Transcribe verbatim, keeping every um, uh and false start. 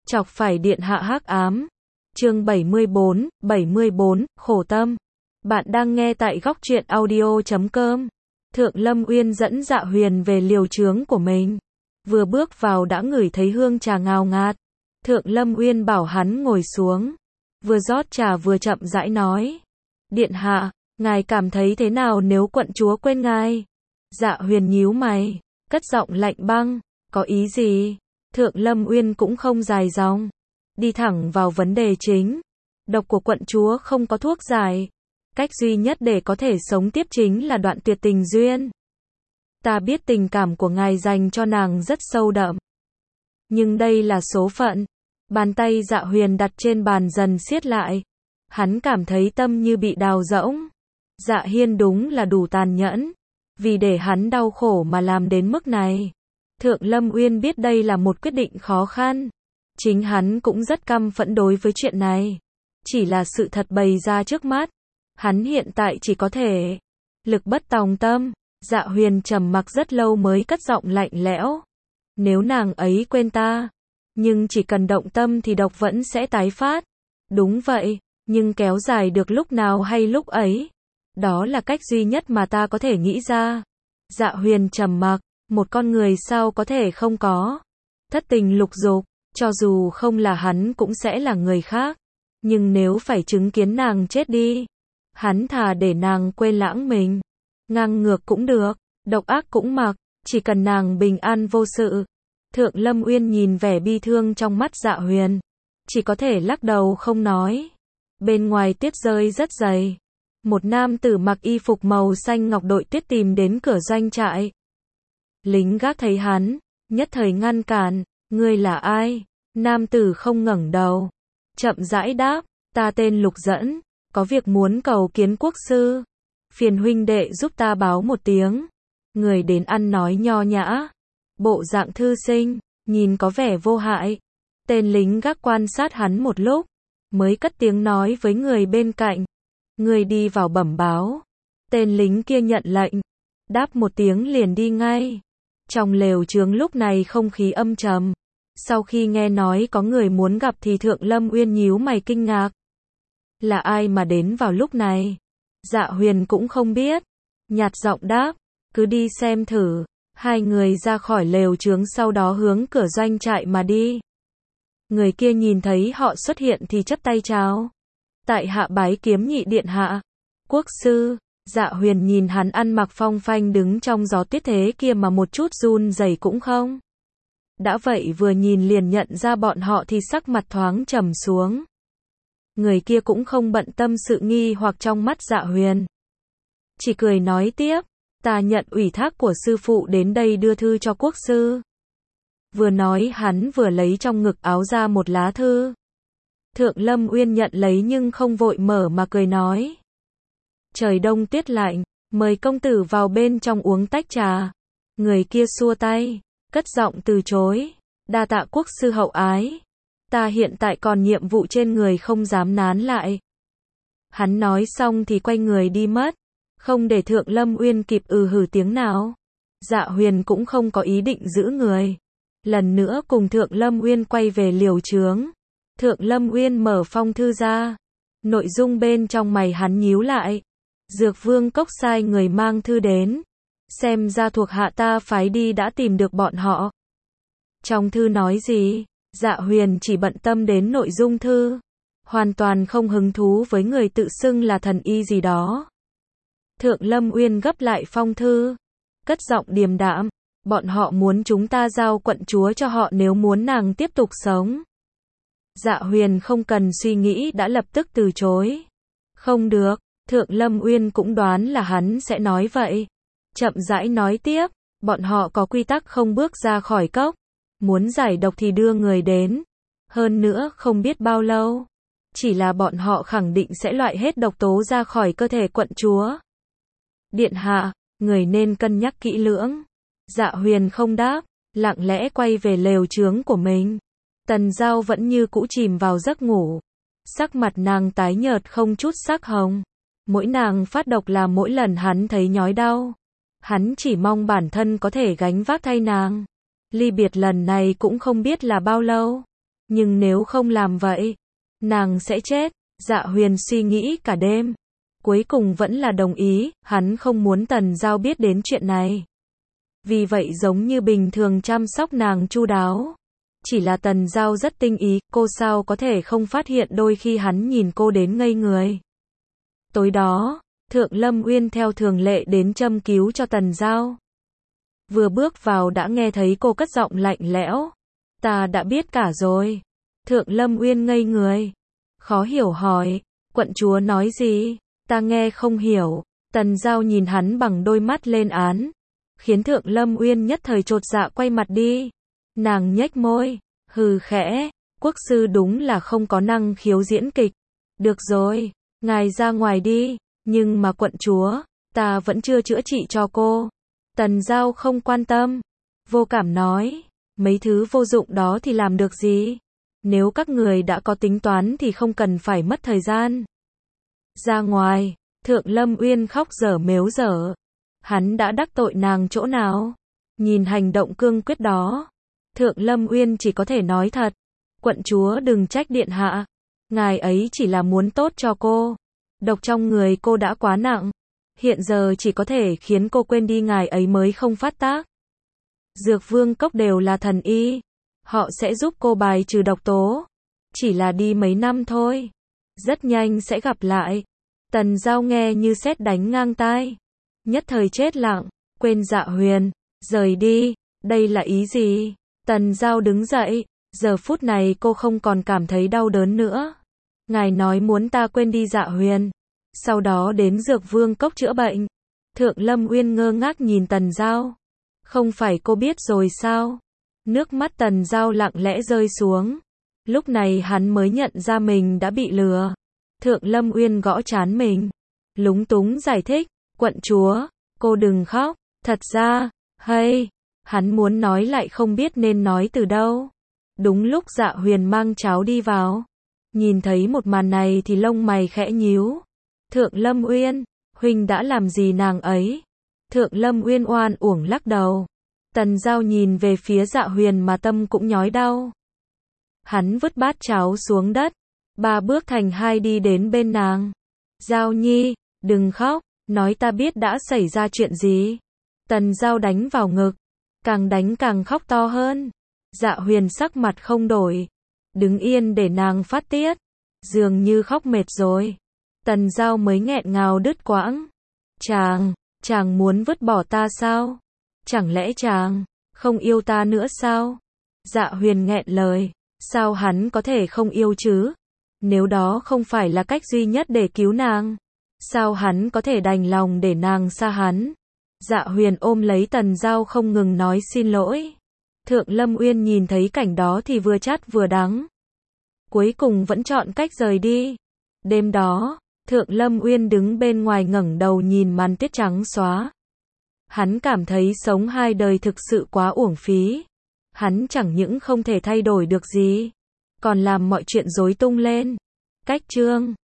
Chọc phải điện hạ hắc ám. Chương bảy mươi bốn, bảy mươi bốn, khổ tâm. Bạn đang nghe tại góc truyện audio chấm com. Thượng Lâm Uyên dẫn Dạ Huyền về liều trướng của mình. Vừa bước vào đã ngửi thấy hương trà ngào ngạt. Thượng Lâm Uyên bảo hắn ngồi xuống. Vừa rót trà vừa chậm rãi nói. Điện hạ, ngài cảm thấy thế nào nếu quận chúa quên ngài? Dạ Huyền nhíu mày, cất giọng lạnh băng. Có ý gì? Thượng Lâm Uyên cũng không dài dòng. Đi thẳng vào vấn đề chính. Độc của quận chúa không có thuốc giải. Cách duy nhất để có thể sống tiếp chính là đoạn tuyệt tình duyên. Ta biết tình cảm của ngài dành cho nàng rất sâu đậm. Nhưng đây là số phận. Bàn tay Dạ Huyền đặt trên bàn dần siết lại. Hắn cảm thấy tâm như bị đào rỗng. Dạ Hiên đúng là đủ tàn nhẫn. Vì để hắn đau khổ mà làm đến mức này. Thượng Lâm Uyên biết đây là một quyết định khó khăn. Chính hắn cũng rất căm phẫn đối với chuyện này. Chỉ là sự thật bày ra trước mắt. Hắn hiện tại chỉ có thể lực bất tòng tâm. Dạ Huyền trầm mặc rất lâu mới cất giọng lạnh lẽo. Nếu nàng ấy quên ta, nhưng chỉ cần động tâm thì độc vẫn sẽ tái phát. Đúng vậy, nhưng kéo dài được lúc nào hay lúc ấy. Đó là cách duy nhất mà ta có thể nghĩ ra. Dạ Huyền trầm mặc. Một con người sao có thể không có thất tình lục dục, cho dù không là hắn cũng sẽ là người khác. Nhưng nếu phải chứng kiến nàng chết đi, hắn thà để nàng quên lãng mình. Ngang ngược cũng được, độc ác cũng mặc, chỉ cần nàng bình an vô sự. Thượng Lâm Uyên nhìn vẻ bi thương trong mắt Dạ Huyền, chỉ có thể lắc đầu không nói. Bên ngoài tuyết rơi rất dày. Một nam tử mặc y phục màu xanh ngọc đội tuyết tìm đến cửa doanh trại. Lính gác thấy hắn, nhất thời ngăn cản. Ngươi là ai? Nam tử không ngẩng đầu, chậm rãi đáp, ta tên Lục Dẫn, có việc muốn cầu kiến quốc sư. Phiền huynh đệ giúp ta báo một tiếng. Người đến ăn nói nho nhã, bộ dạng thư sinh, nhìn có vẻ vô hại. Tên lính gác quan sát hắn một lúc, mới cất tiếng nói với người bên cạnh. Người đi vào bẩm báo. Tên lính kia nhận lệnh, đáp một tiếng liền đi ngay. Trong lều trướng lúc này không khí âm trầm. Sau khi nghe nói có người muốn gặp thì Thượng Lâm Uyên nhíu mày kinh ngạc. Là ai mà đến vào lúc này? Dạ Huyền cũng không biết. Nhạt giọng đáp, cứ đi xem thử. Hai người ra khỏi lều trướng sau đó hướng cửa doanh trại mà đi. Người kia nhìn thấy họ xuất hiện thì chắp tay chào. Tại hạ bái kiếm nhị điện hạ. Quốc sư. Dạ Huyền nhìn hắn ăn mặc phong phanh đứng trong gió tuyết thế kia mà một chút run rẩy cũng không. Đã vậy vừa nhìn liền nhận ra bọn họ thì sắc mặt thoáng trầm xuống. Người kia cũng không bận tâm sự nghi hoặc trong mắt Dạ Huyền. Chỉ cười nói tiếp, ta nhận ủy thác của sư phụ đến đây đưa thư cho quốc sư. Vừa nói hắn vừa lấy trong ngực áo ra một lá thư. Thượng Lâm Uyên nhận lấy nhưng không vội mở mà cười nói. Trời đông tuyết lạnh, mời công tử vào bên trong uống tách trà. Người kia xua tay, cất giọng từ chối. Đa tạ quốc sư hậu ái. Ta hiện tại còn nhiệm vụ trên người không dám nán lại. Hắn nói xong thì quay người đi mất. Không để Thượng Lâm Uyên kịp ừ hử tiếng nào. Dạ Huyền cũng không có ý định giữ người. Lần nữa cùng Thượng Lâm Uyên quay về liều trướng. Thượng Lâm Uyên mở phong thư ra. Nội dung bên trong mày hắn nhíu lại. Dược Vương Cốc sai người mang thư đến. Xem ra thuộc hạ ta phái đi đã tìm được bọn họ. Trong thư nói gì? Dạ Huyền chỉ bận tâm đến nội dung thư. Hoàn toàn không hứng thú với người tự xưng là thần y gì đó. Thượng Lâm Uyên gấp lại phong thư. Cất giọng điềm đạm. Bọn họ muốn chúng ta giao quận chúa cho họ nếu muốn nàng tiếp tục sống. Dạ Huyền không cần suy nghĩ đã lập tức từ chối. Không được. Thượng Lâm Uyên cũng đoán là hắn sẽ nói vậy. Chậm rãi nói tiếp, bọn họ có quy tắc không bước ra khỏi cốc. Muốn giải độc thì đưa người đến. Hơn nữa không biết bao lâu. Chỉ là bọn họ khẳng định sẽ loại hết độc tố ra khỏi cơ thể quận chúa. Điện hạ, người nên cân nhắc kỹ lưỡng. Dạ Huyền không đáp, lặng lẽ quay về lều trướng của mình. Tần Giao vẫn như cũ chìm vào giấc ngủ. Sắc mặt nàng tái nhợt không chút sắc hồng. Mỗi nàng phát độc là mỗi lần hắn thấy nhói đau. Hắn chỉ mong bản thân có thể gánh vác thay nàng. Ly biệt lần này cũng không biết là bao lâu. Nhưng nếu không làm vậy, nàng sẽ chết. Dạ Huyền suy nghĩ cả đêm. Cuối cùng vẫn là đồng ý, hắn không muốn Tần Giao biết đến chuyện này. Vì vậy giống như bình thường chăm sóc nàng chu đáo. Chỉ là Tần Giao rất tinh ý, cô sao có thể không phát hiện đôi khi hắn nhìn cô đến ngây người. Tối đó, Thượng Lâm Uyên theo thường lệ đến châm cứu cho Tần Giao. Vừa bước vào đã nghe thấy cô cất giọng lạnh lẽo. Ta đã biết cả rồi. Thượng Lâm Uyên ngây người. Khó hiểu hỏi, quận chúa nói gì? Ta nghe không hiểu. Tần Giao nhìn hắn bằng đôi mắt lên án. Khiến Thượng Lâm Uyên nhất thời chột dạ quay mặt đi. Nàng nhếch môi, hừ khẽ, quốc sư đúng là không có năng khiếu diễn kịch. Được rồi, ngài ra ngoài đi, nhưng mà quận chúa, ta vẫn chưa chữa trị cho cô. Tần Giao không quan tâm, vô cảm nói, mấy thứ vô dụng đó thì làm được gì? Nếu các người đã có tính toán thì không cần phải mất thời gian. Ra ngoài, Thượng Lâm Uyên khóc dở mếu dở. Hắn đã đắc tội nàng chỗ nào? Nhìn hành động cương quyết đó, Thượng Lâm Uyên chỉ có thể nói thật. Quận chúa đừng trách điện hạ. Ngài ấy chỉ là muốn tốt cho cô. Độc trong người cô đã quá nặng. Hiện giờ chỉ có thể khiến cô quên đi ngài ấy mới không phát tác. Dược vương cốc đều là thần y. Họ sẽ giúp cô bài trừ độc tố. Chỉ là đi mấy năm thôi. Rất nhanh sẽ gặp lại. Tần Giao nghe như sét đánh ngang tai. Nhất thời chết lặng. Quên Dạ Huyền. Rời đi. Đây là ý gì? Tần Giao đứng dậy. Giờ phút này cô không còn cảm thấy đau đớn nữa. Ngài nói muốn ta quên đi Dạ Huyền. Sau đó đến Dược Vương Cốc chữa bệnh. Thượng Lâm Uyên ngơ ngác nhìn Tần Giao. Không phải cô biết rồi sao? Nước mắt Tần Giao lặng lẽ rơi xuống. Lúc này hắn mới nhận ra mình đã bị lừa. Thượng Lâm Uyên gõ trán mình. Lúng túng giải thích. Quận chúa, cô đừng khóc. Thật ra, hay, hắn muốn nói lại không biết nên nói từ đâu. Đúng lúc Dạ Huyền mang cháo đi vào. Nhìn thấy một màn này thì lông mày khẽ nhíu. Thượng Lâm Uyên, huynh đã làm gì nàng ấy? Thượng Lâm Uyên oan uổng lắc đầu. Tần Giao nhìn về phía Dạ Huyền mà tâm cũng nhói đau. Hắn vứt bát cháo xuống đất. Ba bước thành hai đi đến bên nàng. Giao nhi, đừng khóc, nói ta biết đã xảy ra chuyện gì. Tần Giao đánh vào ngực. Càng đánh càng khóc to hơn. Dạ Huyền sắc mặt không đổi. Đứng yên để nàng phát tiết. Dường như khóc mệt rồi. Tần Giao mới nghẹn ngào đứt quãng. Chàng, chàng muốn vứt bỏ ta sao? Chẳng lẽ chàng không yêu ta nữa sao? Dạ Huyền nghẹn lời. Sao hắn có thể không yêu chứ? Nếu đó không phải là cách duy nhất để cứu nàng, sao hắn có thể đành lòng để nàng xa hắn? Dạ Huyền ôm lấy Tần Giao không ngừng nói xin lỗi. Thượng Lâm Uyên nhìn thấy cảnh đó thì vừa chát vừa đắng. Cuối cùng vẫn chọn cách rời đi. Đêm đó, Thượng Lâm Uyên đứng bên ngoài ngẩng đầu nhìn màn tuyết trắng xóa. Hắn cảm thấy sống hai đời thực sự quá uổng phí. Hắn chẳng những không thể thay đổi được gì, còn làm mọi chuyện rối tung lên. Cách chương